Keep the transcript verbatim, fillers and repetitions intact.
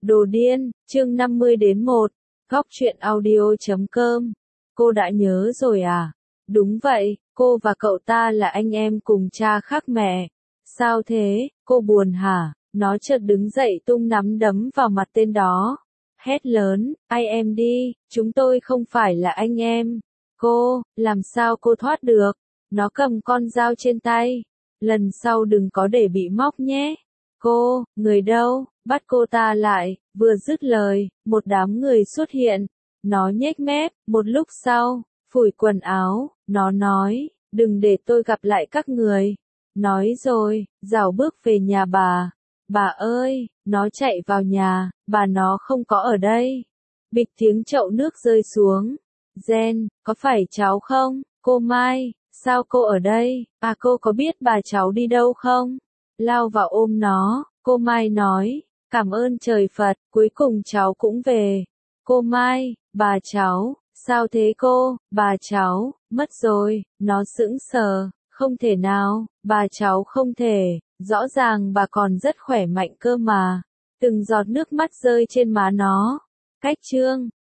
Đồ điên, chương năm mươi đến một, góc truyện audio chấm com. Cô đã nhớ rồi à? Đúng vậy, cô và cậu ta là anh em cùng cha khác mẹ. Sao thế, cô buồn hả? Nó chợt đứng dậy tung nắm đấm vào mặt tên đó. Hét lớn, ai em đi, chúng tôi không phải là anh em. Cô, làm sao cô thoát được? Nó cầm con dao trên tay. Lần sau đừng có để bị móc nhé. Cô, người đâu, bắt cô ta lại, vừa dứt lời, một đám người xuất hiện. Nó nhếch mép, một lúc sau, phủi quần áo, nó nói, đừng để tôi gặp lại các người. Nói rồi, rảo bước về nhà bà. Bà ơi, nó chạy vào nhà, bà nó không có ở đây. Bịch tiếng chậu nước rơi xuống. Jen, có phải cháu không? Cô Mai, sao cô ở đây? À cô có biết bà cháu đi đâu không? Lao vào ôm nó, cô Mai nói, cảm ơn trời Phật, cuối cùng cháu cũng về. Cô Mai, bà cháu, sao thế cô, bà cháu, mất rồi, nó sững sờ, không thể nào, bà cháu không thể, rõ ràng bà còn rất khỏe mạnh cơ mà. Từng giọt nước mắt rơi trên má nó. Cách chương,